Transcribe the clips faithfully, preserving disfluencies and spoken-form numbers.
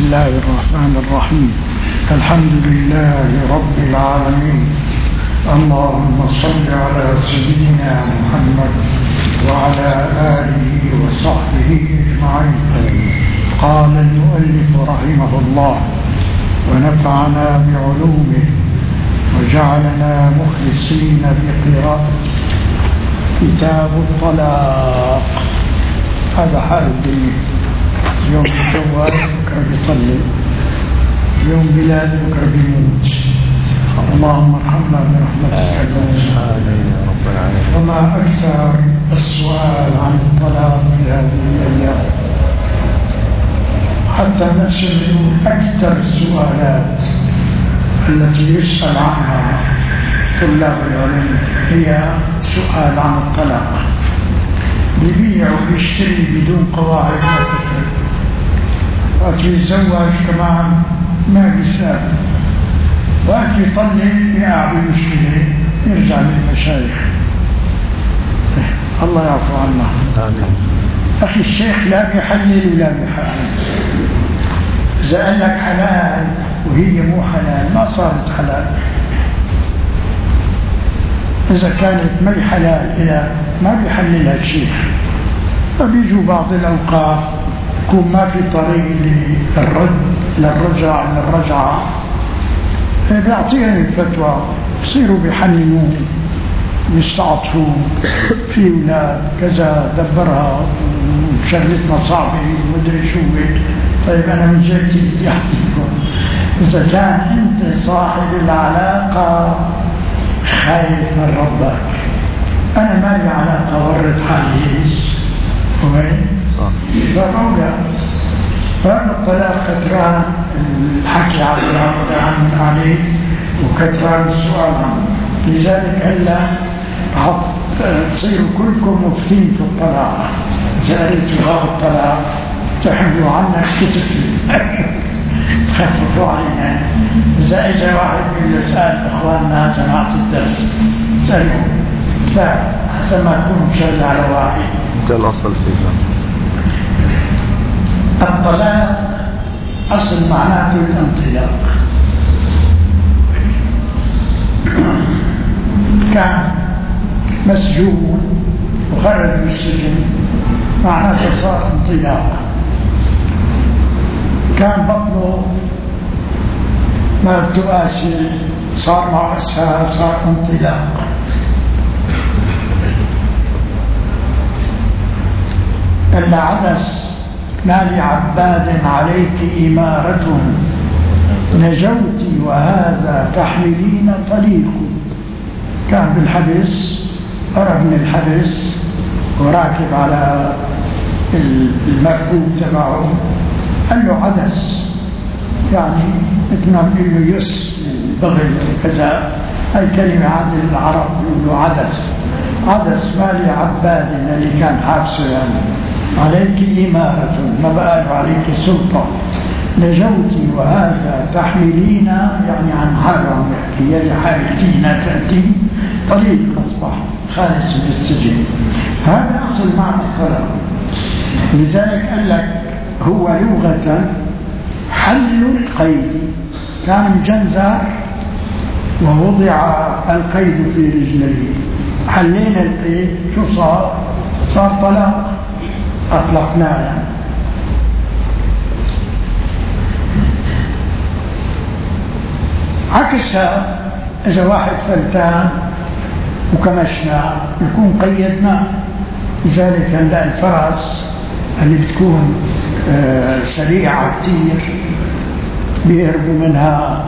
الله الرحمن الرحيم. الحمد لله رب العالمين. اللهم صل على سيدنا محمد وعلى آله وصحبه أجمعين. قال المؤلف رحمه الله: ونفعنا بعلومه وجعلنا مخلصين بقراءة كتاب الطلاق. هذا حال الدنيا. يوم الجوال بكرة بيطلق، يوم بلاد بكرة بيموت. اللهم ارحمنا برحمتك يا رب العالمين. وما أكثر السؤال عن الطلاق في هذه الأيام، حتى نسأل أكثر السؤالات التي يسأل عنها طلاب العلم هي سؤال عن الطلاق. بيبيع وبيشتري بدون قواعد ما تفرق، وقت يتزوج كمان ما بيسأل، وقت يطلق يقع بمشكلة يرجع للمشايخ. الله يعفو عنا. آمين. أخي الشيخ لا بيحلل ولا بيحرم. إذا قال لك حلال وهي مو حلال ما صارت حلال. إذا كانت ما حلال إلى ما بيحللها الشيخ، فبيجوا بعض الأوقات يكون ما في طريق للرد للرجع للرجعة، بيعطيهم الفتوى، يصيروا بيحننون يستعطفوا في أولاد كذا دبرها وشغلتنا صعبة ومدري شو. طيب أنا من جهتي بدي أحكيكم، إذا كان أنت صاحب العلاقة خايف من ربك، أنا ما لي علاقة ورد حالي وين فمولا. فأنا الطلاق كتران الحكي عن عليه وكتران السؤال عنه. لذلك هلا تصيروا كلكم مفتين في الطلاق. إذا أريد غاب الطلاق تحملوا عنا كتف تخففوا علينا. إذا إجا واحد من يسأل إخواننا جماعة الدرس سألوا فحسن ما تكون مشغل على واحد. ده الأصل سيدنا. الطلاق أصل معناته الانطلاق. كان مسجون وخرج من السجن معناته صار انطلاق. كان بطنه ما تؤاسي صار مع أسها صار انطلاق. إلا عدس ما لعباد عليك إمارة نجوت وهذا تحملين طريق. كان بالحبس، هرب من الحبس وراكب على المركوب تبعه، قال له عدس، يعني مثل ما بيقول له يس بغل كذا. هاي كلمة عند العرب بيقول له عدس. عدس مالي عباد اللي كان حابسه، يعني عليك إمارة، ما بقى عليك سلطة. نجوت وهذا تحملين، يعني عن حرم، هي لحالتين تأتي طريق أصبح خالص من السجن. هذا أصل معنى الطلاق. لذلك قال لك هو لغة حل القيد. كان مجنزر ووضع القيد في رجليه، حلينا القيد، شو صار؟ صار طلاق، أطلقناه. يعني عكسها إذا واحد فلتان وكمشنا يكون قيدناه. لذلك عند الفرس اللي بتكون سريعة كتير بيهربوا منها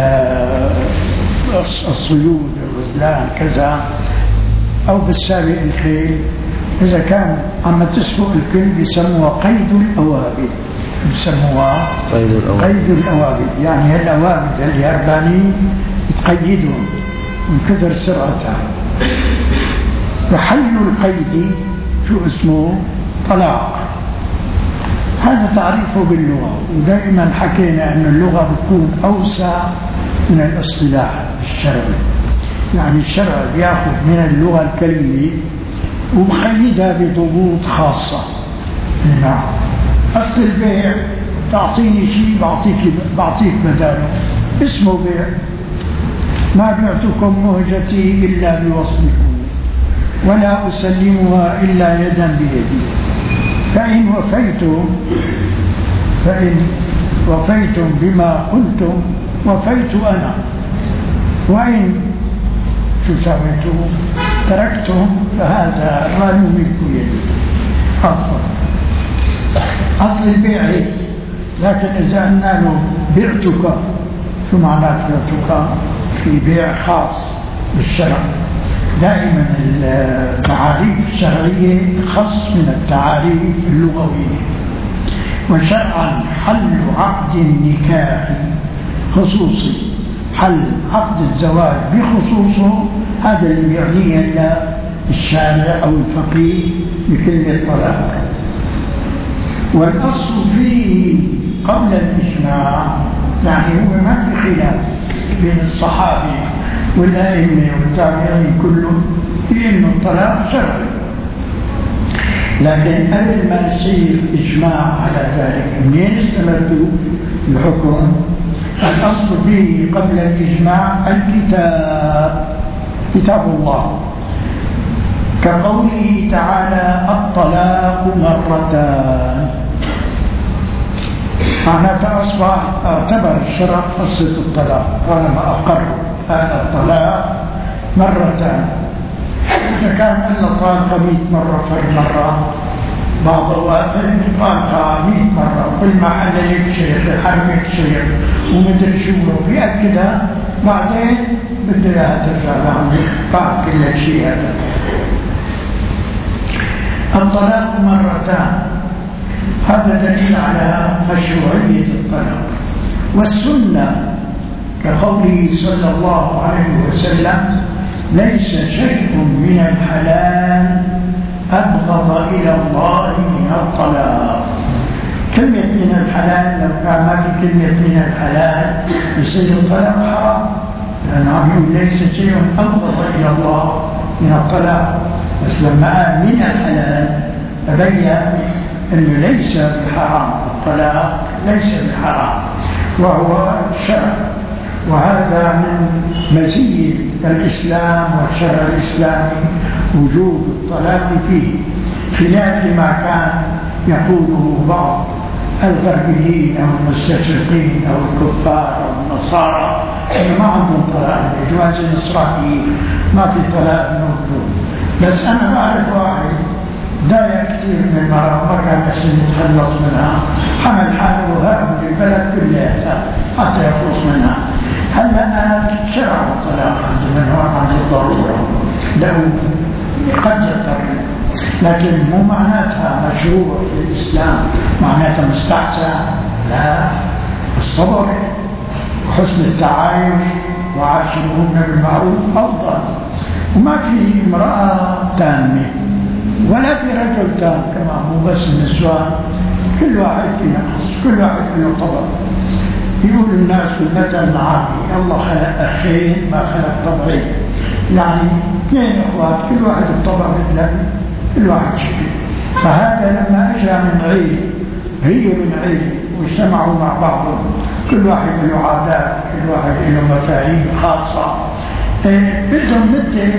الصيود الغزلان كذا، أو بالسابق الخيل، إذا كان عم تسبق الكل بيسموها قيد الأوابد. بيسموها قيد الأوابد. قيد الأوابد يعني الأوابد اللي هربانين تقيدهم من كثر سرعتها. وحل القيد شو اسمه؟ طلاق. هذا تعريفه باللغة. ودائما حكينا أن اللغة بتكون أوسع من الاصطلاح الشرعي. يعني الشرع بيأخذ من اللغة الكلمة ومقيدها بضبوط خاصة. نعم. أصل البيع تعطيني شيء بعطيك بعطيك بداله، اسمه بيع. ما بعتكم مهجتي إلا بوصلكم ولا أسلمها إلا يدا بيدي، فإن وفيتم فإن وفيتم بما قلتم وفيت أنا، وإن شو سويتم تركتم فهذا ما يملك يدي. أصلا أصل البيع، لكن إذا قلنا له بعتك، شو معنات بعتك؟ في بيع خاص بالشرع. دائما التعاريف الشرعية خص من التعاريف اللغوية. وشرعا حل عقد النكاح خصوصي، حل عقد الزواج بخصوصه، هذا اللي يعنيه الشارع أو الفقيه بكلمة طلاق. والأصل فيه قبل الإجماع، يعني هو ما في خلاف بين الصحابة والأئمة والتابعين كلهم في أن الطلاق شرعي، لكن قبل ما يصير إجماع على ذلك منين استمدوا الحكم؟ الأصل فيه قبل الإجماع الكتاب، كتاب الله، كقوله تعالى الطلاق مرتان. معناتها أصبح اعتبر الشرع قصة الطلاق، طالما أقر هذا الطلاق مرتان. إذا كان إلا طالقة مئة مرة فالمرة بعض الوقت طالقة مئة مرة كل ما حل يكشف يحرمك شيء ومدري شو بيأكدها، بعدين بده اياها ترجع لعمك بعد كل شيء. هذا الطلاق مرتان، هذا دليل على مشروعية الطلاق. والسنة كقوله صلى الله عليه وسلم ليس شيء من الحلال أبغض إلى الله من الطلاق. كلمة من الحلال لو كان ما في كلمة من الحلال يصير الطلاق حرام، لأن عم يقول ليس شيء أبغض إلى الله من الطلاق، بس لما قال من الحلال تبين أنه ليس بحرام، الطلاق ليس بحرام وهو الشرع. وهذا من مزية الإسلام والشرع الإسلامي وجود الطلاق فيه، خلاف ما كان يقوله بعض الغربيين أو المستشرقين أو الكفار أو النصارى أنه ما عندهم طلاق، جواز النصراني ما في طلاق موجود. بس أنا بعرف واحد داية كثير من المرأة ما كان بس يتخلص منها، حمل حاله وهرب من البلد كلها حتى يخلص منها. هلا أنا شرع الطلاق عند من هو عند الضرورة لو قد يضطر، لكن مو معناتها مشروع في الإسلام، معناتها مستحسن، لا، الصبر وحسن التعايش وعاشرهن بالمعروف أفضل. وما في امرأة تامة ولا في رجل تام كمان، مو بس النسوان، كل واحد فيه نقص، كل واحد فيه طبع. يقول الناس بالمثل عامي الله خلق أخين ما خلق طبعين، يعني اثنين اخوات كل واحد الطبع مثله، كل واحد شكل. فهذا لما اجى من عيد، هي من عيد واجتمعوا مع بعضهم، كل واحد له عادات، كل واحد له مفاهيم خاصة، بدهم مثل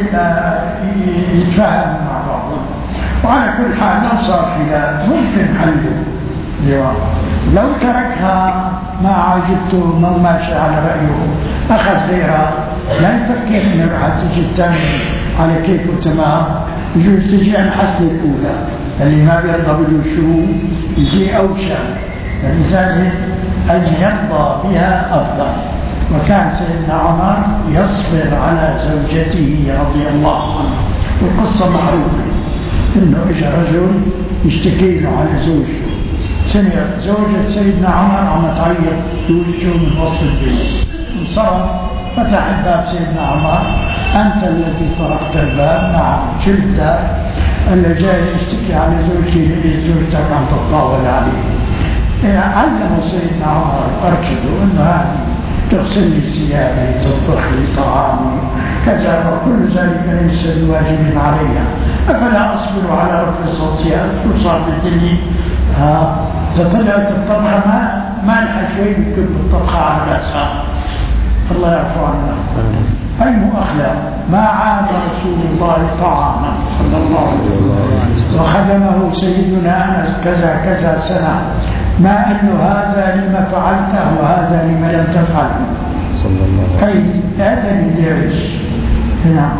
يتفاهموا مع بعضهم. وعلى كل حال لو صار خلاف ممكن حله، لو تركها ما عجبته ما ماشي على رأيه أخذ غيرها، لا يفكر إنه راح تجي الثاني على كيفه تمام، يجوز تجي عن حسب الأولى، اللي ما بيرضى بده شو يجي أوشى، فلذلك أن يرضى بها أفضل. وكان سيدنا عمر يصبر على زوجته رضي الله عنه، والقصة معروفة إنه إجا رجل يشتكي له على زوجته، سمع زوجة سيدنا عمر عم تعيط بوجهه من وسط البيت، انصرف فتح الباب سيدنا عمر، أنت الذي طرقت الباب؟ نعم. شو الباب؟ اللي جاي يشتكي على زوجتي لقيت زوجتك عم تتطاول عليه. إيه علموا سيدنا عمر أرشدوا إنه هذه تغسل لي ثيابي، تطبخ لي طعامي كذا، وكل ذلك ليس بواجب عليها، أفلا أصبر على رفع صوتها؟ شو صار بالدنيا؟ ها طلعت الطبخة ما مالحة شوي يمكن بالطبخة على رأسها، الله يعفو عنا. أي مؤخلة ما عاد رسول الله طعاما صلى الله عليه وسلم وخدمه سيدنا أنس كذا كذا سنة، ما أنه هذا لما فعلته وهذا لما لم تفعله صلى الله عليه وسلم. أي هذا اللي يعيش. نعم.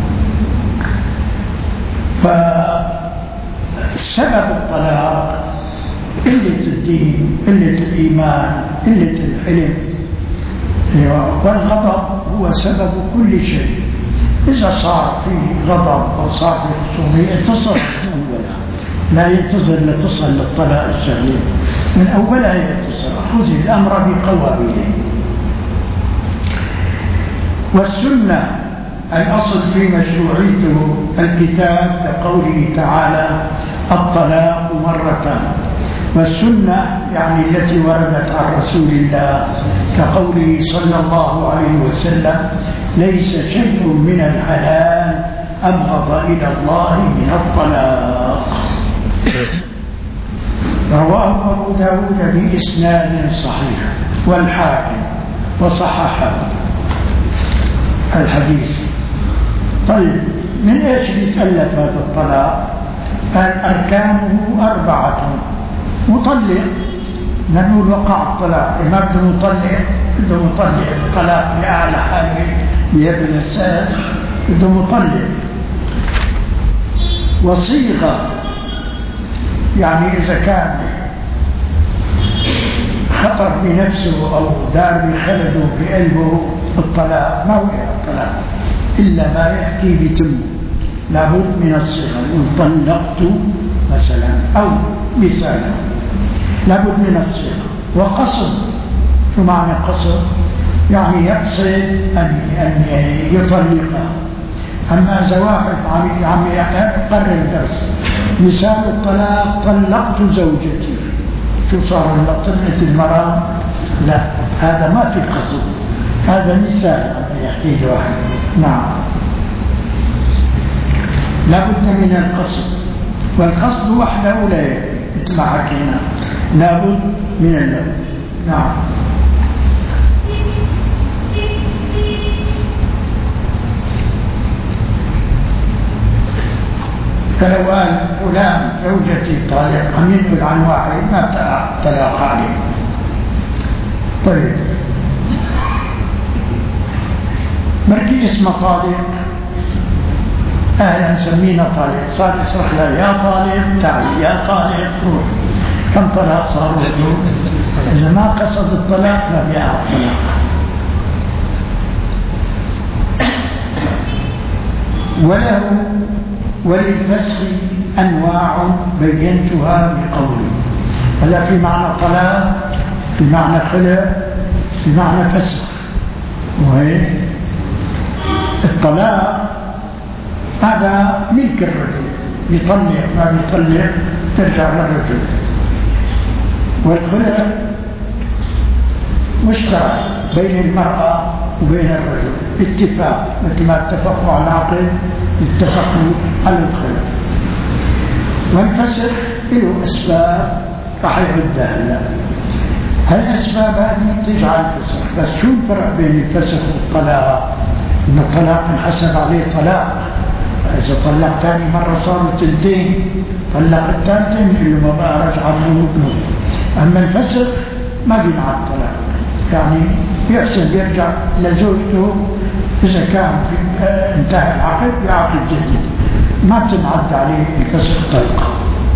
فسبب الطلاق قلة الدين، قلة الإيمان، قلة العلم، والغضب هو سبب كل شيء. إذا صار فيه غضب أو صار فيه خصومية تصل من أولها، لا ينتظر لتصل للطلاق الشرعي، من أولها يتصل. خذ الأمر بقوابله. والسنة الأصل في مشروعيته الكتاب كقوله تعالى الطلاق مرتان، والسنة يعني التي وردت عن رسول الله كقوله صلى الله عليه وسلم ليس شيء من الحلال أبغض إلى الله من الطلاق. رواه أبو داود بإسناد صحيح والحاكم وصححه الحديث. طيب من ايش يتألف هذا الطلاق؟ قال أركانه أربعة. مطلق، نقول وقع الطلاق، ما بده مطلق، بده مطلق الطلاق لأعلى حاله لابن السائل، بده مطلق. وصيغة يعني إذا كان خطر بنفسه أو دار بخلده بقلبه الطلاق ما وقع الطلاق إلا ما يحكي بتمه، لابد من الصيغة. يقول طلقت مثلا أو مثالا، لابد من الصيغة. وقصد، شو معنى قصد؟ يعني يقصد أن أن يطلقها. أما إذا واحد عم عم يقرر الدرس مثال الطلاق طلقت زوجتي، شو صار طلقت المرأة؟ لا، هذا ما في قصد، هذا مثال يحكي له واحد. نعم. لابد من القصد، والقصد وحده لا يكفي مثل ما حكينا، لابد من اللفظ. نعم. فلو قال فلان زوجتي طالق عم ينقل عن واحد ما طلاق عليه. طيب مركي اسمه طالق، أهلا سمينا طالق، صار يصرخ له يا طالق تعال يا طالق روح. كم طلاق صاروا؟ إذا ما قصد الطلاق لم يقع الطلاق. وله وللفسخ أنواع بينتها بقولي. هلا في معنى طلاق، في معنى خلع، في معنى فسخ. وهي الطلاق هذا ملك الرجل، يطلق ما يطلق ترجع للرجل. والخلع مشترك بين المرأة وبين الرجل، اتفاق، مثل ما اتفقوا على العقد اتفقوا على الخلع. والفسخ له أسباب راح يعدها هلا. هالأسباب هذه تجعل الفسخ. بس شو الفرق بين الفسخ والطلاق؟ إن الطلاق انحسب عليه طلاق، إذا طلق ثاني مرة صاروا تنتين، طلق الثالثة اللي ما بقى رجع له ابنه. أما الفسخ ما بينعد طلاق، يعني يحسن يرجع لزوجته إذا كان في انتهى العقد بعقد جديد، ما بتنعد عليه الفسخ طلقة.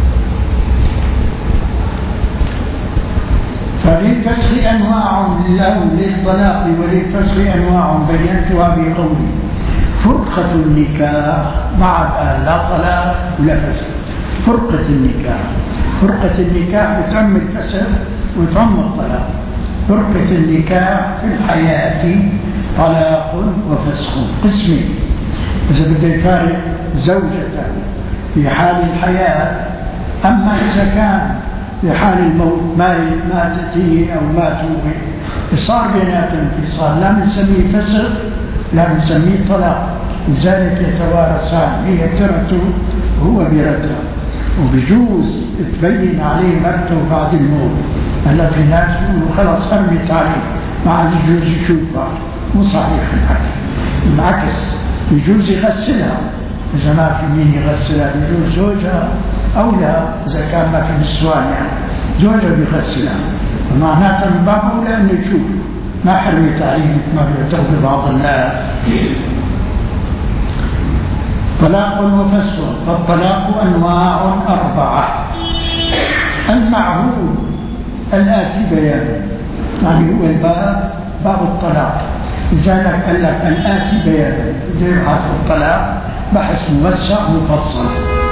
فللفسخ أنواع للطلاق وللفسخ أنواع بينتها بقولي فرقة النكاح مع لا طلاق ولا فسخ. فرقة النكاح، فرقة النكاح بتعم الفسخ وتعم الطلاق. فرقة النكاح في الحياة طلاق وفسخ قسمين. إذا بده يفارق زوجته في حال الحياة، أما إذا كان في حال الموت ماتت هي أو ماتوا صار بيناتهم انفصال، لا بنسميه فسخ لا بنسميه طلاق. لذلك يتوارثان، هي ترته وهو بيرتها، وبجوز تبين عليه مرته بعد الموت هلا في ناس يقولوا خلاص أرمي التعليم ما عاد يجوز يشوفها، مو صحيح الحكي، بالعكس يجوز يغسلها إذا ما في مين يغسلها، يجوز زوجها أو لا إذا كان ما في نسوان يعني زوجها بيغسلها، ومعناتها من باب أولى أنه يشوف، ما حرمي تعليم ما بيعتقد بعض الناس. طلاق وفسخ. فالطلاق أنواع أربعة. المعهود الآتي بيانه، يعني هو الباب باب الطلاق، لذلك قال لك الآتي بيانه، زي حرف الطلاق بحث موسع مفصل.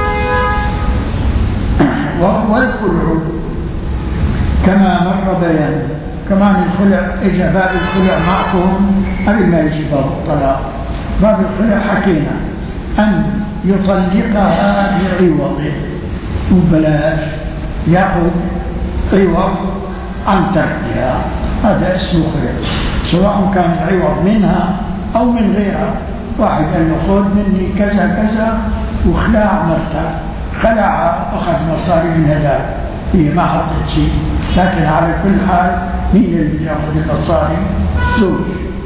والخلع كما مر بيانه، كمان الخلع اجى باب الخلع معكم قبل ما يجي باب الطلاق. باب الخلع حكينا أن يطلقها بعوض، وبلاش يأخذ عوض عن تركها، هذا اسمه خلع، سواء كان العوض منها أو من غيرها. واحد قال له خذ مني كذا كذا وخلع مرتك، خلعها أخذ مصاري من هذا، هي ما حطت شيء، لكن على كل حال مين اللي يأخذ المصاري؟ زوج.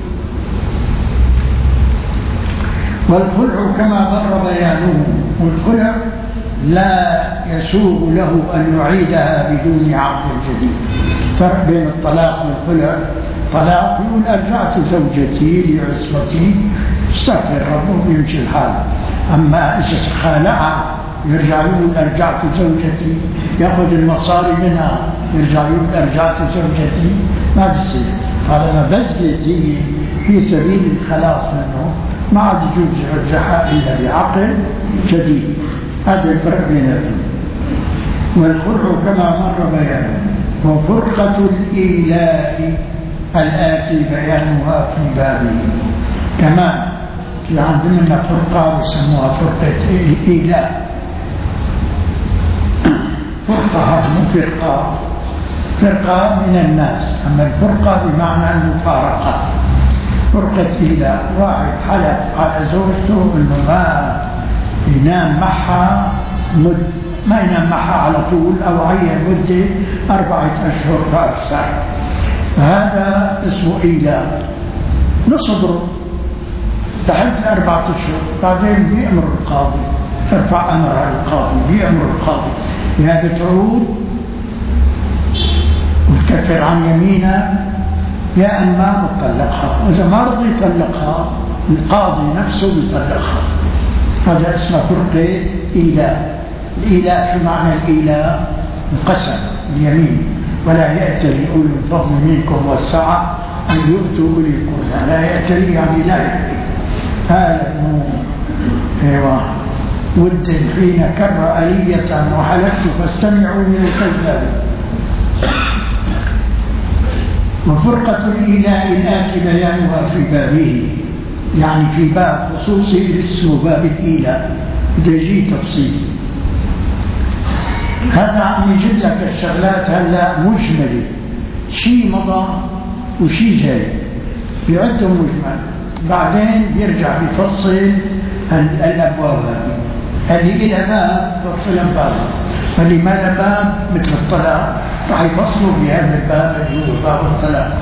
والخلع كما مر بيانه، والخلع لا يسوغ له أن يعيدها بدون عقد جديد. فرق بين الطلاق والخلع، طلاق يقول أرجعت زوجتي لعصمتي استغفر ربه يمشي الحال، أما إذا خالعها يرجع يقول أرجعت زوجتي، يأخذ المصاري منها يرجع يقول أرجعت زوجتي، ما بصير. طالما بذلت هي في سبيل الخلاص منه ما عاد يجوز يرجعها إلا بعقد جديد. هذا الفرق بينهم. والخلع كما مر بيانه. وفرقة الإيلاء الآتي بيانها في بابه. كمان في عندنا فرقة يسموها فرقة الإيلاء. فرقة مو فرقة، فرقة من الناس، أما الفرقة بمعنى المفارقة. فرقة إيلاء، واحد حلف على زوجته إنه ما ينام معها مد، ما ينام معها على طول أو عين مدة أربعة أشهر فأكثر، هذا اسمه إيلاء. نصبره تحت أربعة أشهر، بعدين بيأمر القاضي، ترفع أمرها القاضي، بيأمر القاضي بهذا تعود وتكفر عن يمينها يا أما بتطلقها، وإذا ما رضي يطلقها القاضي نفسه بيطلقها. هذا اسمه فرقة إيلاء. الإيلاء شو معنى الإيلاء؟ القسم، اليمين. ولا يأتلي أولي الفضل منكم والسعة أن يؤتوا أولي القربى. لا يأتلي يعني لا يأتي. هذا ايوه ود حين كر آلية وحلفت فاستمعوا من الكذاب. وفرقة الإيلاء الآتي بيانها في بابه، يعني في باب خصوصي اسمه باب الإيلاء، إذا يجي تفصيل. هذا عم يجيب لك الشغلات هلا مجملة، شيء مضى وشيء جاي، بيعدهم مجمل، بعدين بيرجع بيفصل الأبواب هذه. اللي إلى باب بفصل باب، فاللي ما له باب مثل الطلاق راح يفصلوا بهذا الباب اللي هو باب الطلاق.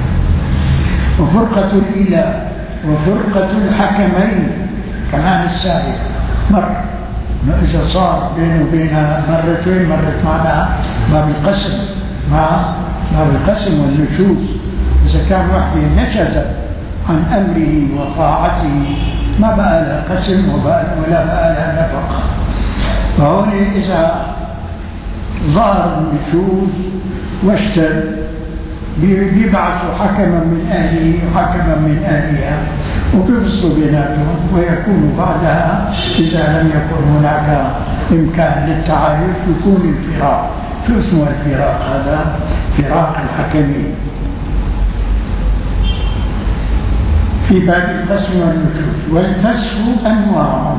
وفرقة الإيلاء وفرقة الحكمين كمان السائر مر، إذا صار بينه وبينها مرتين مرت معناها باب القسم، مع باب القسم والنشوز. إذا كان واحد نشز عن أمره وطاعته ما بقى لها قسم ولا بقى لها نفقة. فهون إذا ظهر النشوز واشتد بيبعثوا حكما من أهله وحكما من أهلها وبيفصلوا بيناتهم، ويكون بعدها إذا لم يكن هناك إمكان للتعايش يكون الفراق. شو اسمه الفراق؟ هذا فراق الحكمين في باب القسم والنشوز. والفسخ أنواع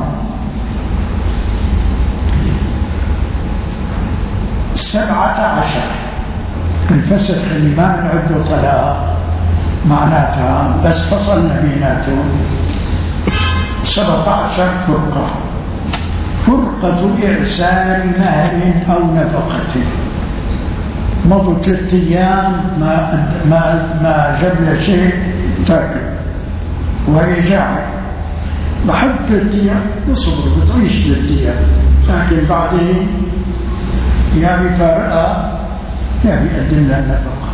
سبعة عشر. الفسخ اللي ما بنعده طلاق معناتها بس فصلنا بيناتهم سبعة عشر فرقة. فرقة إرسال مهر أو نفقة، مضوا ثلاثة أيام ما ما ما جاب له شيء تاكل وهي جاعة، بحب ثلاثة أيام بصبر بتعيش ثلاثة أيام، لكن بعدين يا بفارقها يا بيقدم لها النفقة.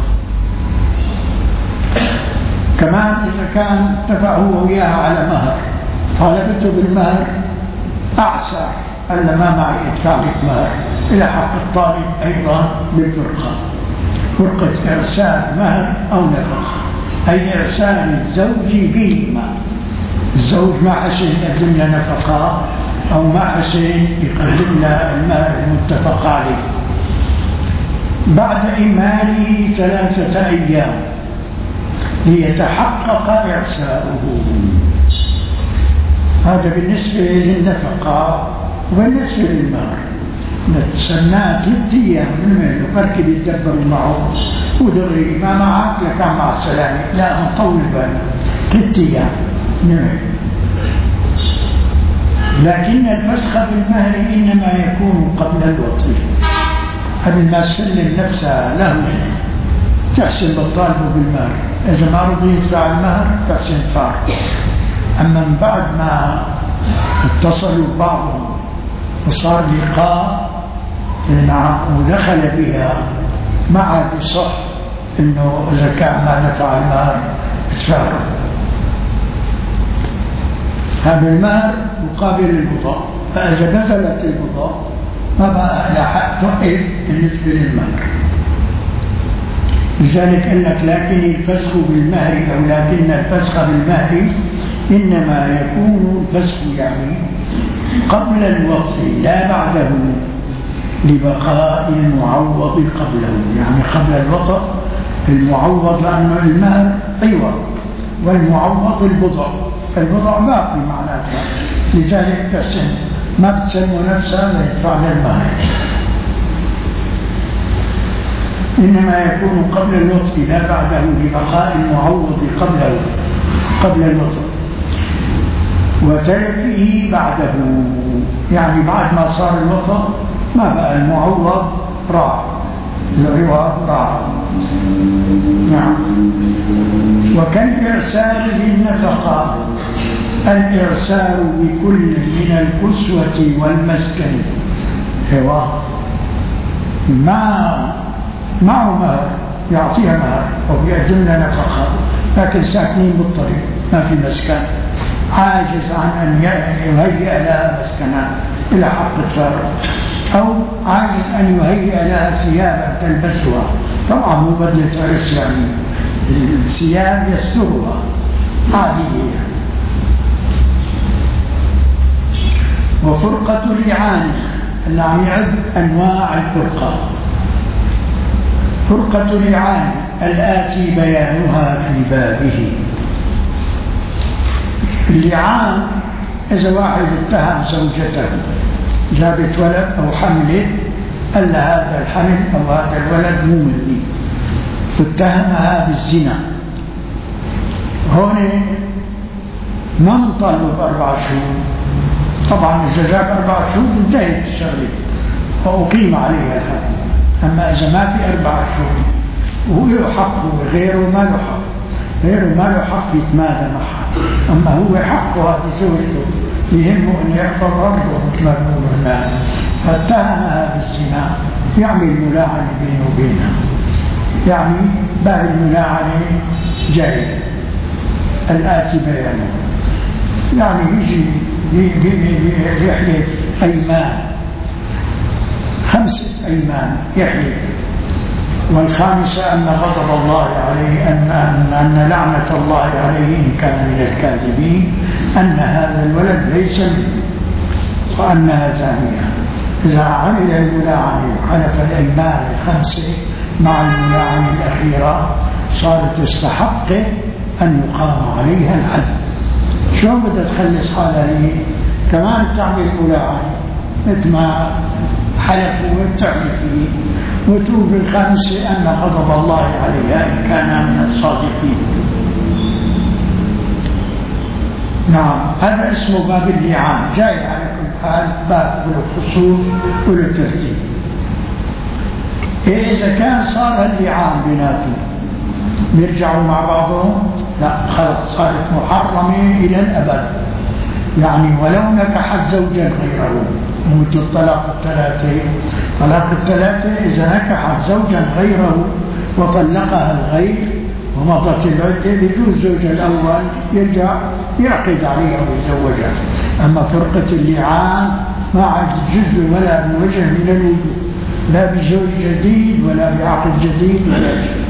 كمان إذا كان اتفق هو وياها على مهر طالبته بالمهر أعسى ألا ما معي إدفع لك مهر، إلى حق الطالب أيضا بالفرقة، فرقة إرسال مهر أو نفقة، أي إرسال الزوج بهما. الزوج ما حسن يقدم لها نفقة أو ما حسن يقدم لها المهر المتفق عليه. بعد إمهاله ثلاثة أيام ليتحقق إرساؤه. هذا بالنسبة للنفقة. وبالنسبة للمهر نتسناه ثلاثة أيام من منه بركي بيتدبروا معه ودغري ما معك لكان مع السلامة، لا نطول بالنا ثلاثة أيام نعم. لكن الفسخ بالمهر إنما يكون قبل الوطي، قبل ما تسلم نفسها له تحسن بالطالب بالمهر، إذا ما رضي يدفع المهر تحسن فار. أما من بعد ما اتصلوا بعضهم وصار لقاء ودخل بها ما عاد يصح إنه إذا كان ما دفع المهر اتفاهم. هذا المهر مقابل البضاعة، فإذا بذلت البضاعة ما بقى لا حق توقف بالنسبة للمهر. لذلك قال لك لكن الفسخ بالمهر أو لكن الفسخ بالمهر إنما يكون الفسخ يعني قبل الوطء لا بعده، لبقاء المعوض قبله، يعني قبل الوطء المعوض لأنه المهر أيوة والمعوض البضع، فالبضع باقي معناتها. لذلك تحسن ما بتسلم نفسها ليدفع للمهر، إنما يكون قبل الوطء لا بعده لبقاء المعوض قبله قبل الوطء وتلفه بعده، يعني بعد ما صار الوطء ما بقى المعوض راح العوض راح. نعم. وكالإرسال بالنفقة الإرسال بكل من الكسوة والمسكن هو ما معه مهر يعطيها مهر أو يقدم لها نفقة، لكن ساكنين بالطريق ما في مسكن، عاجز عن أن يهيئ لها مسكنا إلى حق الفارق، أو عاجز أن يهيئ لها ثيابا تلبسها، طبعا مو بدلة عرس يعني الثياب يسترها عادية. وفرقة الإعانة اللي عم يعد أنواع الفرقة. فرقة الإعانة الآتي بيانها في بابه. اللعان إذا واحد اتهم زوجته جابت ولد أو حمله قال هذا الحمل أو هذا الولد مو مني واتهمها بالزنا، هون ما نطالبه بأربع شهور. طبعا إذا جاب أربع شهور انتهت الشغلة وأقيم عليها الحد. أما إذا ما في أربع شهور وهو له حق وغيره ما له حق، غيره ما له حق يتمادى معها، أما هو حقه هذه زوجته يهمه أن يحفظ أرضه مثل ما بيقولوا الناس، فاتهمها بالزنا يعمل ملاعنة بينه وبينها، يعني باب الملاعنة جاي الآتي بيانه، يعني يجي يحلف أيمان خمسة أيمان يحلف، والخامسة أن غضب الله عليه أن, أن, أن لعنة الله عليه إن كان من الكاذبين، أن هذا الولد ليس منه وأنها زانية. إذا عمل الملاعنة وحلف الأيمان الخمسة مع الملاعنة الأخيرة صارت تستحق أن يقام عليها الحد. شو بدها تخلص حالها ليه؟ كمان تعمل ملاعنة مثل ما حلفوا وتعرفي وتوب الخامسة أن غضب الله عليها إن كان من الصادقين. نعم، هذا اسمه باب اللعان، جاي على كل حال باب له خصوص وله ترتيب. إذا كان صار اللعان بيناتهم بيرجعوا مع بعضهم، لا خلص صارت محرمة إلى الأبد. يعني ولو نكحت زوجا غيره، مثل الطلاق الثلاثة. طلاق الثلاثة إذا نكحت زوجا غيره وطلقها الغير ومضت العدة، بيجوز زوج الأول يرجع يعقد عليها ويتزوجها. أما فرقة اللعان ما عاد جزء ولا بوجه من الوجوه، لا بزوج جديد ولا بعقد جديد ولا شيء.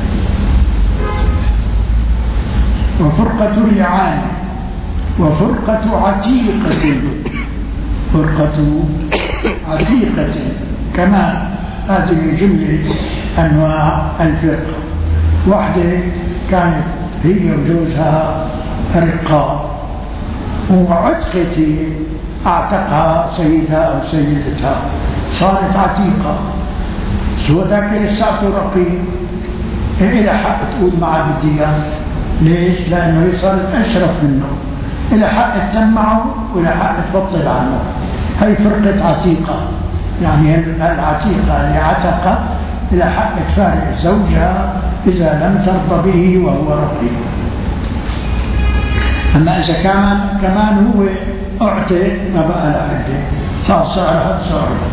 وفرقة اللعان وفرقة عتيقة، فرقة عتيقة كمان هذه من جملة أنواع الفرقة. واحدة كانت هي وجوزها رقاء وعتقتي أعتقها سيدها أو سيدتها، صارت عتيقة. سوى ذاك لساته رقيق، إلى حق تقول معه بديان. ليش؟ لأنه هي صارت أشرف منه، إلى حق تسمعه وإلى حق تبطل عنه. هي فرقة عتيقة، يعني العتيقة اللي عتقة إلى حق تفارق زوجها إذا لم ترضى به وهو رقيق. أما إذا كان كمان هو أعتق ما بقى له عدة، صار سعرها سعرها.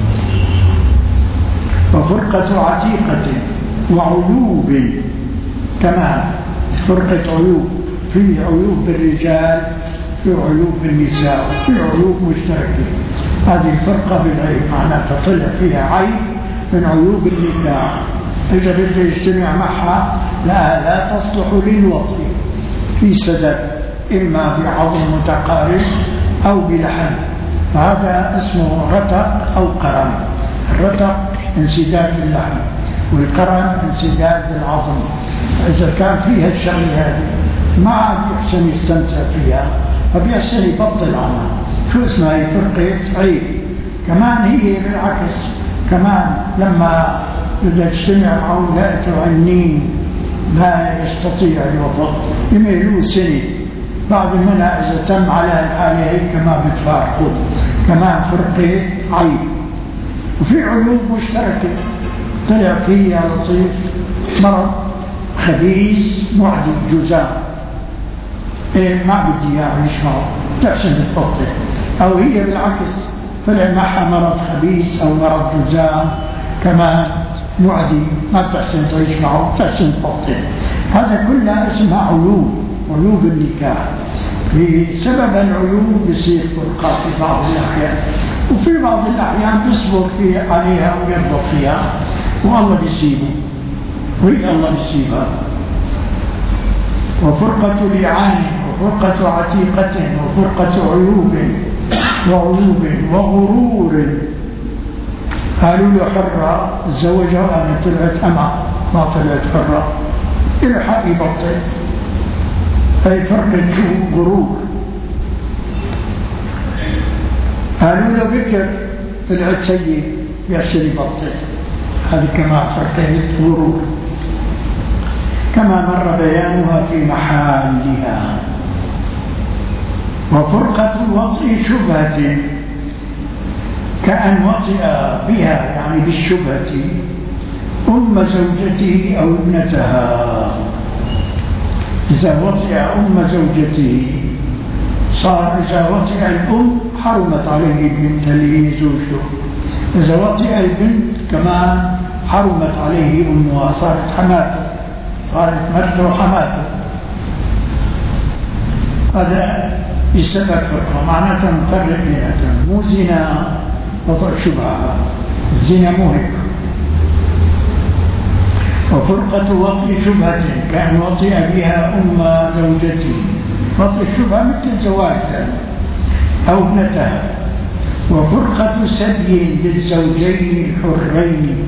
وفرقة عتيقة وعيوب كمان، فرقة عيوب، في عيوب بالرجال، في عيوب بالنساء، في عيوب مشتركة. هذه الفرقة بالعيب معناتها طلع فيها عيب من عيوب النكاح، إذا بده يجتمع معها لا لا تصلح للوطء في سدد، إما بعظم متقارب أو بلحم، فهذا اسمه رتق أو قرن. الرتق انسداد اللحم، والقرن انسداد العظم. إذا كان فيها الشغلة هذه ما عاد يحسن يستمتع فيها، فبيحسن يبطل عنها. شو اسمها؟ هي فرقة عيب. كمان هي بالعكس، كمان لما بدها تجتمع معه لقيته عنين لا يستطيع الوطء، يميلوه سنة بعد منها إذا تم على الحالة هي كما بتفارقه، كمان فرقة عيب. وفي عيوب مشتركة طلع فيه يا لطيف مرض خبيث معدي جزام، إيه ما بدي إياه يسمعه، تحسن تبطل. أو هي بالعكس طلع معها مرض خبيث أو مرض جزام كمان معدي، ما تحسن تعيش معه، تحسن تبطل. هذا كلها اسمها عيوب، عيوب النكاح. بسبب العيوب يصير فرقة في بعض الأحيان، وفي بعض الأحيان بيصبر في عليها ويرضى فيها والله بيسيبه، وهي الله بيسيبها. وفرقة لعان وفرقة عتيقة وفرقة عيوب وعيوب وغرور. قالوا له حرة تزوجها، أنا طلعت أمع ما طلعت حرة، إلى حق يبطل. هي فرقة غرور. قالوا له بكر طلعت سيد، يحسن يبطل، هذه كما فرقة غرور، كما مر بيانها في محلها. وفرقة وطئ شبهة، كأن وطئ بها يعني بالشبهة أم زوجته أو ابنتها. إذا وطئ أم زوجته صار، إذا وطئ الأم حرمت عليه البنت اللي هي زوجته، إذا وطئ البنت كمان حرمت عليه أمها، صارت حماته، صارت مرته وحماته. هذا بسبب فرقة، معناتها مفرق بيناتهم، مو زنا وطئ شبهة، الزنا مو هيك. وفرقة وطئ شبهة كأن وطئ بها أم زوجته، وطئ الشبهة مثل الزواج أو ابنتها. وفرقة سبي للزوجين الحرين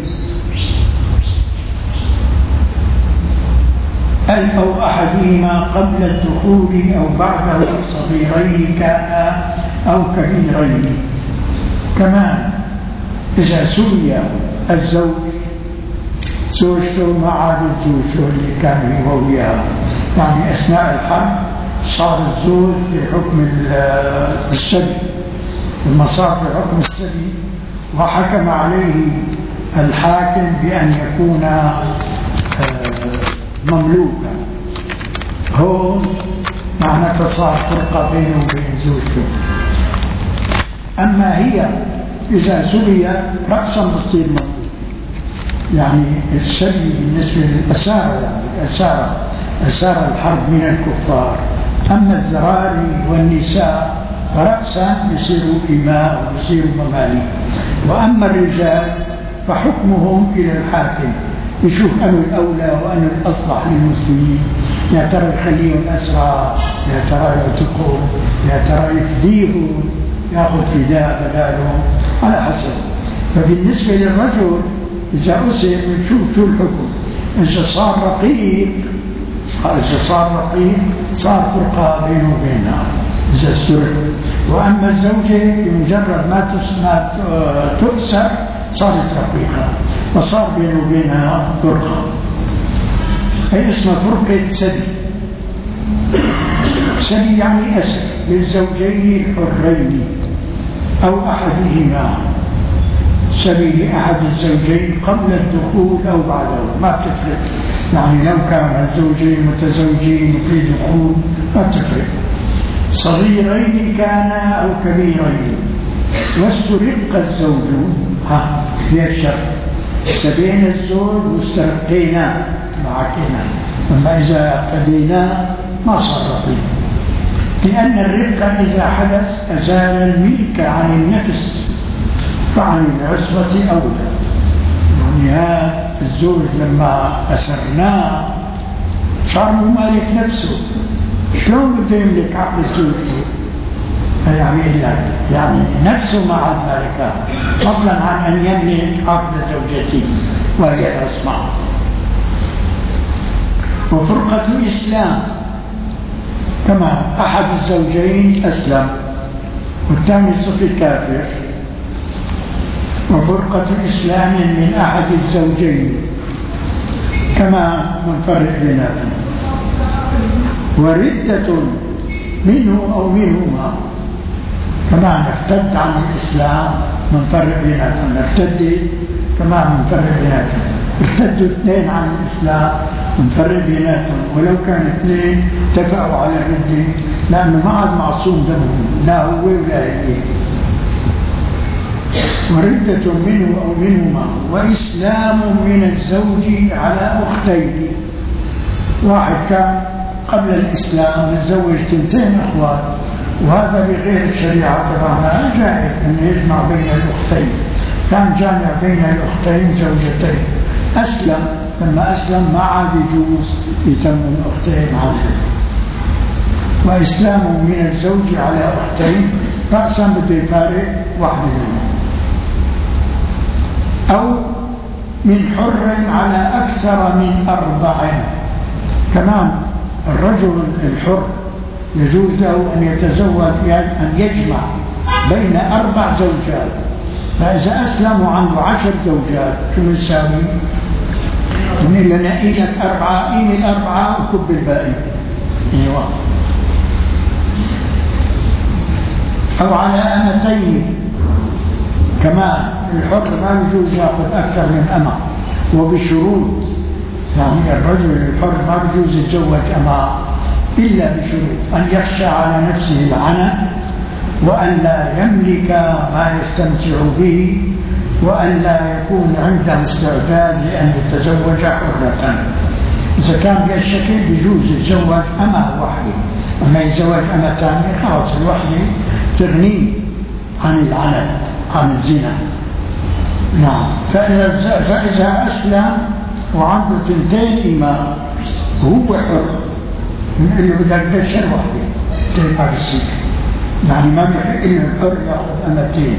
أي أو أحدهما قبل الدخول أو بعده، صغيرين كانا أو كبيرين. كمان إذا سوي الزوج زوجته مع زوجته اللي كان هو وياها، يعني أثناء الحرب صار الزوج بحكم السبي، لما صار بحكم السبي وحكم عليه الحاكم بأن يكون مملوكا. هون معنى تصار فرقة بينه وبين زوجته. أما هي إذا سبي رأسا بتصير مملوك، يعني السبي بالنسبة للأسارة، يعني الأسارة أسارة الحرب من الكفار. أما الذراري والنساء فرأسا يصيروا إماء ويصيروا مماليك. وأما الرجال فحكمهم إلى الحاكم، يشوف أنه الأولى وأنه الأصلح للمسلمين، يا ترى يخليهم أسرى، يا ترى يعتقوا، يا ترى يفديهم، يأخذ فداء بدالهم، على حسب. فبالنسبة للرجل إذا أسر نشوف شو الحكم. إذا صار رقيق إذا صار رقيق صار فرقة بينه وبينها إذا استرق. وأما الزوجة بمجرد ما تؤسر صارت رقيقة وصار بينه وبينها فرقة، هي اسمها فرقة سبي. سبي يعني أسر للزوجين الحرين أو أحدهما، سبي لأحد الزوجين قبل الدخول أو بعده، ما بتفرق. يعني لو كان الزوجين متزوجين وفي دخول ما بتفرق، صغيرين كانا أو كبيرين. واسترق الزوج، ها هي الشرط، سبينا الزوج واسترقينا معكنا. أما إذا فدينا ما صار رقيق، لأن الرقة إذا حدث أزال الملك عن النفس فعن العصبة أولى. يعني هذا الزوج لما أسرناه صار مالك نفسه، شلون بده يملك عقل الزوج؟ يعني يعني نفسه ما عاد مالكها، فضلا عن أن يملك عقل زوجته وهي العصمة. وفرقة إسلام كما أحد الزوجين أسلم والثاني صفي كافر، وفرقة إسلام من أحد الزوجين كما منفرد بيناتهم. وردة منه أو منهما كما نرتد عن الإسلام منفرد بيناتهم، نرتد كما منفرد بيناتهم. ارتدوا اثنين عن الإسلام منفرد بيناتهم، ولو كان اثنين اتفقوا على الردة لأنه ما عاد معصوم دمهم، لا هو ولا هي. وردة منه أو منهما. وإسلام من الزوج على أختين، واحد كان قبل الإسلام متزوج تنتين أخوات، وهذا بغير الشريعة تبعنا جائز أن يجمع بين الأختين. كان جامع بين الأختين زوجتين، أسلم، لما أسلم ما عاد يجوز يتم الأختين عوده. وإسلام من الزوج على أختين رأسا بده يفارق واحدة منهم. أو من حر على أكثر من أربع. كمان الرجل الحر يجوز له أن يتزوج، يعني أن يجمع بين أربع زوجات. فإذا أسلم عنده عشر زوجات شو يساوي؟ من لنا إيلك أربعة، إيم الأربعة وكب الباقي. أيوة. أو على أمتين كمان الحر ما يجوز يأخذ أكثر من أمة، وبشروط. يعني الرجل الحر ما يجوز يتزوج أمة إلا بشروط: أن يخشى على نفسه العنة، وأن لا يملك ما يستمتع به، وأن لا يكون عنده استعداد لأن يتزوج حرة. إذا كان بهالشكل بيجوز يتزوج أمة واحدة، أما يتزوج أمة ثانية خلاص الوحدة تغنيه عن العنة عن الزنا. نعم. فإذا, فإذا أسلم وعنده تنتين إمام هو حر، من اللي بدك تشر وحده تلقى السيك، يعني ما بيحق إلا الحر يأخذ أمتين.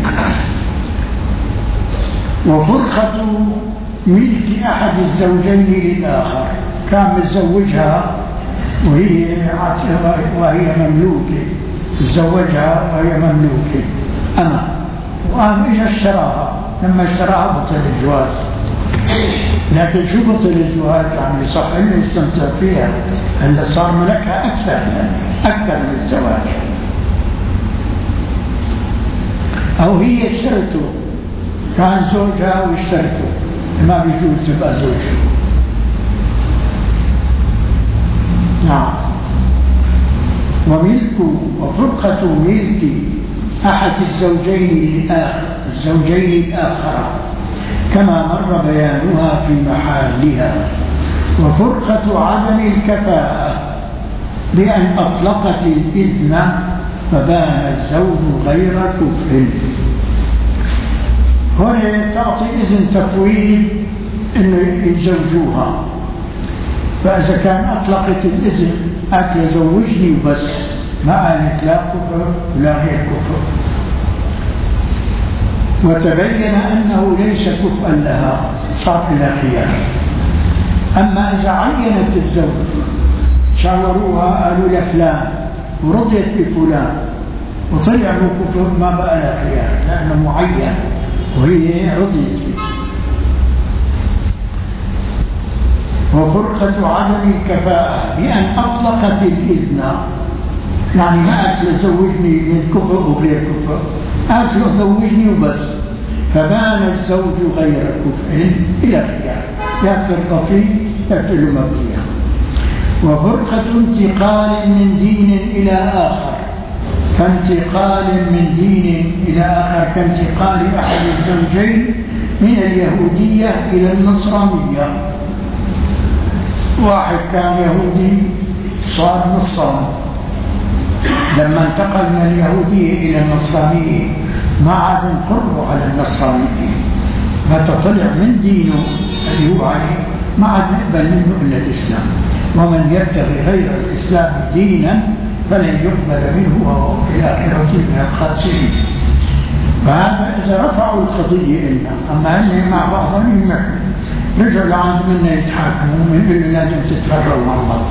وفرقة ملك أحد الزوجين للآخر، كان متزوجها وهي وهي مملوكة، تزوجها وهي مملوكة أما، وقام إجا اشتراها، لما اشتراها بطل الجواز. لكن شو بطل الزواج؟ يعني صح انه يستمتع فيها، هلا صار ملكها اكثر اكثر من الزواج. او هي اشترته، كان زوجها واشترته، ما بيجوز تبقى زوجته. نعم. وملك وفرقة ملك أحد الزوجين للآخر الزوجين الآخر كما مر بيانها في محلها. وفرقة عدم الكفاءة بأن أطلقت الإذن فبان الزوج غير كفء. هنا تعطي إذن تفويض إنه يزوجوها، فإذا كان أطلقت الإذن قالت يزوجني وبس، ما قالت لا كفء ولا غير كفء، وتبين أنه ليس كفءا لها صار إلى خيار. أما إذا عينت الزوج شاوروها قالوا لفلان ورضيت بفلان وطلع له كفر ما بقى لها خيار لأنه معين وهي رضيت به. وفرقة عدم الكفاءة بأن أطلقت الإذن، يعني ما قالت له زوجني من كفر وغير كفر، قالت له زوجني وبس، فبان الزوج غير كفء إلى خيار، يا ترضى فيه يا تقول له مبكية. وفرقة انتقال من دين إلى آخر كانتقال من دين إلى آخر كانتقال أحد الزوجين من اليهودية إلى النصرانية. واحد كان يهودي صار نصراني، لما انتقل من اليهودية إلى النصرانية ما عاد انقروا على النصرانية، متى طلع من دينه اللي هو عليه ما عاد نقبل منه إلا الإسلام، ومن يبتغي غير الإسلام دينا فلن يقبل منه وهو في الآخرة من الخاسرين. فهذا إذا رفعوا القضية إلنا، أما أنهم مع بعضهم يمكن رجعوا عند منا يتحاكموا من اللي لازم تتفرعوا مع بعض.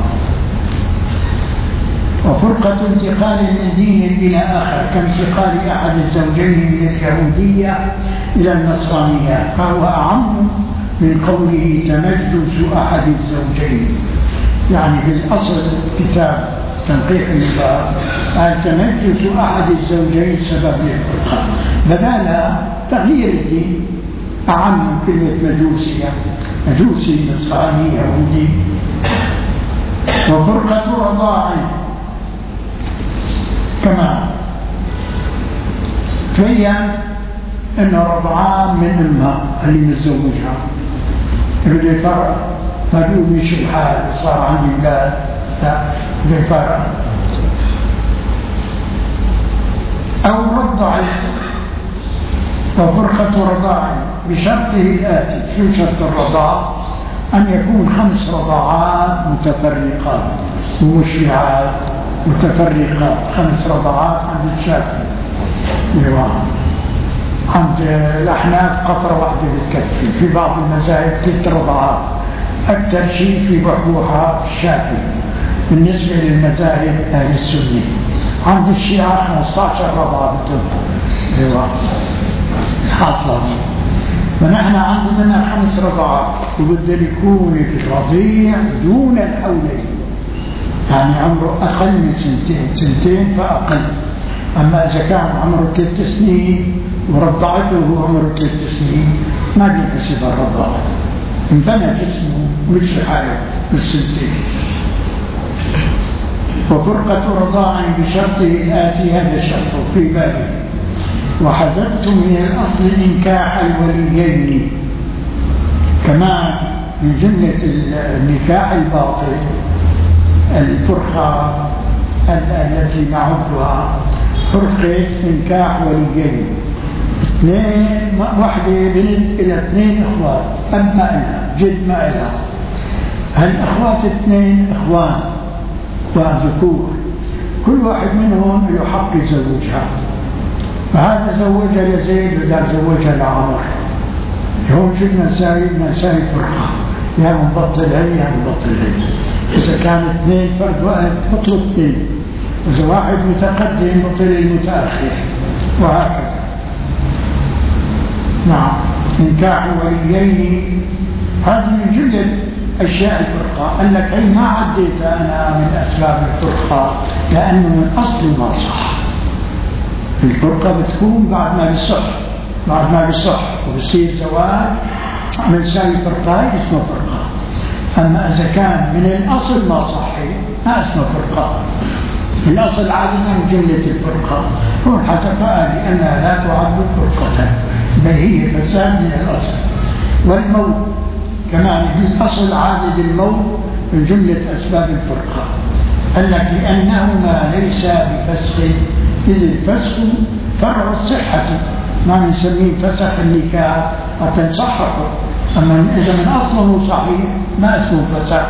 وفرقة انتقال من دين إلى آخر كانتقال أحد الزوجين من اليهودية إلى النصرانية، فهو أعم من قوله تمجس أحد الزوجين. يعني بالأصل كتاب تنقيح النظام قال تمجس أحد الزوجين سبب للفرقة، بدالها تغيير الدين أعم من كلمة مجوسية، مجوسي نصراني يهودي. وفرقة رضاع كما تبين أن رضعان من الماء اللي متزوجها بده يفرق، ما بيقول مش الحال صار عندي اولاد، لا بده يفرق. أو رضعت. وفرقة رضاع بشرطه الآتي. شو شرط الرضاع؟ أن يكون خمس رضاعات متفرقات ومشيعات متفرقات، خمس رضاعات عند الشافعي، عند الأحناف قطرة واحدة بتكفي، في بعض المذاهب ست رضاعات، أكثر شيء في بحبوحة الشافعي بالنسبة للمذاهب أهل السنة. عند الشيعة خمسة عشر رضاعة بتكفي حاصلة، فنحن عندنا خمس رضاعات، وبده يكون الرضيع دون الحولين، يعني عمره أقل من سنتين، سنتين فأقل. أما إذا كان عمره ثلاث سنين ورضعته وهو عمره ثلاث سنين ما بيحسب الرضاعة، انبنى جسمه مش لحاله بالسنتين. وفرقة رضاع بشرطه الآتي، هذا شرطه في بابه. وحذفت من الأصل إنكاح الوليين، كما من جملة النكاح الباطل الفرقة التي نعدها فرقة إنكاح وليين، اثنين، واحدة بنت إلى اثنين إخوات، أب ما إلها جد ما إلها، هالإخوات اثنين إخوان وذكور، كل واحد منهم له حق يزوجها، فهذا زوجها لزيد وذاك زوجها لعمر. هون شفنا نساوي نساوي فرقة، يا مبطل هي يا مبطل هي. إذا كان اثنين فرد واحد بطل اثنين، إذا واحد متقدم بطل المتأخر، وهكذا. نعم. إنكاح وليين هذه من جملة أشياء الفرقة. قال لك هي ما عديت أنا من أسباب الفرقة لأنه من أصل ما صح. الفرقة بتكون بعد ما بيصح، بعد ما بيصح وبصير زواج من ساي فرقة اسمه فرقة. أما إذا كان من الأصل ما صحيح ما اسمه فرقة. الأصل عادة من جملة الفرقة هو الحسفاء لأنها لا تعد فرقة بل هي فساد من الأصل. والموت كمان الأصل عادة الموت من جملة أسباب الفرقة. قال لك لأنهما ليس بفسخ، إذ الفسخ فرع الصحة ما نسميه فسخ النكاح حتى نصححه. أما إذا من أصله صحيح ما اسمه فسخ.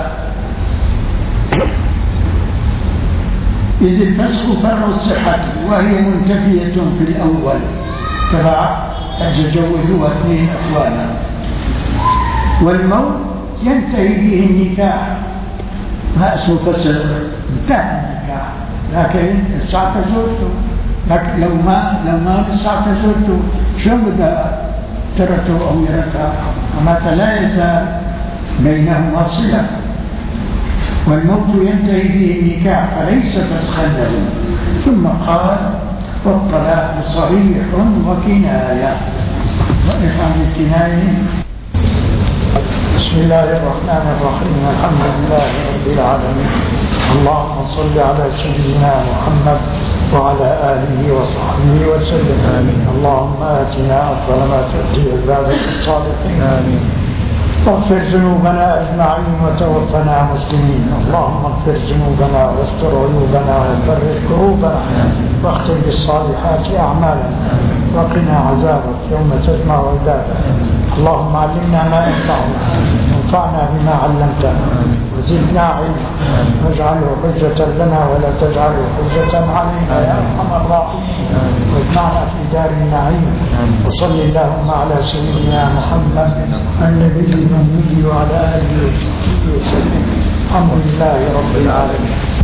إذ الفسخ فرع الصحة وهي منتفية في الأول تبع إذا جوزوها اثنين أخوانا. والموت ينتهي به النكاح ما اسمه فسخ، انتهى النكاح لكن الساعة زوجته. لكن لو ما لو ما الساعة زوجته شو بدأ ترته أو يرتها؟ ومتى لا يزال بينهما صلة. والموت ينتهي به النكاح فليس فسخا له. ثم قال والطلاق صريح وكناية. وقف عن الكناية. بسم الله الرحمن الرحيم. الحمد لله رب العالمين. اللهم صل على سيدنا محمد وعلى آله وصحبه وسلم. آمين. اللهم آتنا أفضل ما تؤتي عبادك الصالحين. آمين. واغفر ذنوبنا أجمعين وتوفنا مسلمين. اللهم اغفر ذنوبنا واستر عيوبنا وفرج كروبنا واختم بالصالحات أعمالنا وقنا عذابك يوم تجمع عبادك. اللهم علمنا ما ينفعنا وانفعنا بما علمتنا وزدنا علما واجعله حجة لنا ولا تجعله حجة علينا يا أرحم الراحمين. واجمعنا في دار النعيم. وصل اللهم على سيدنا محمد النبي الأمي وعلى آله وصحبه وسلم. الحمد لله رب العالمين.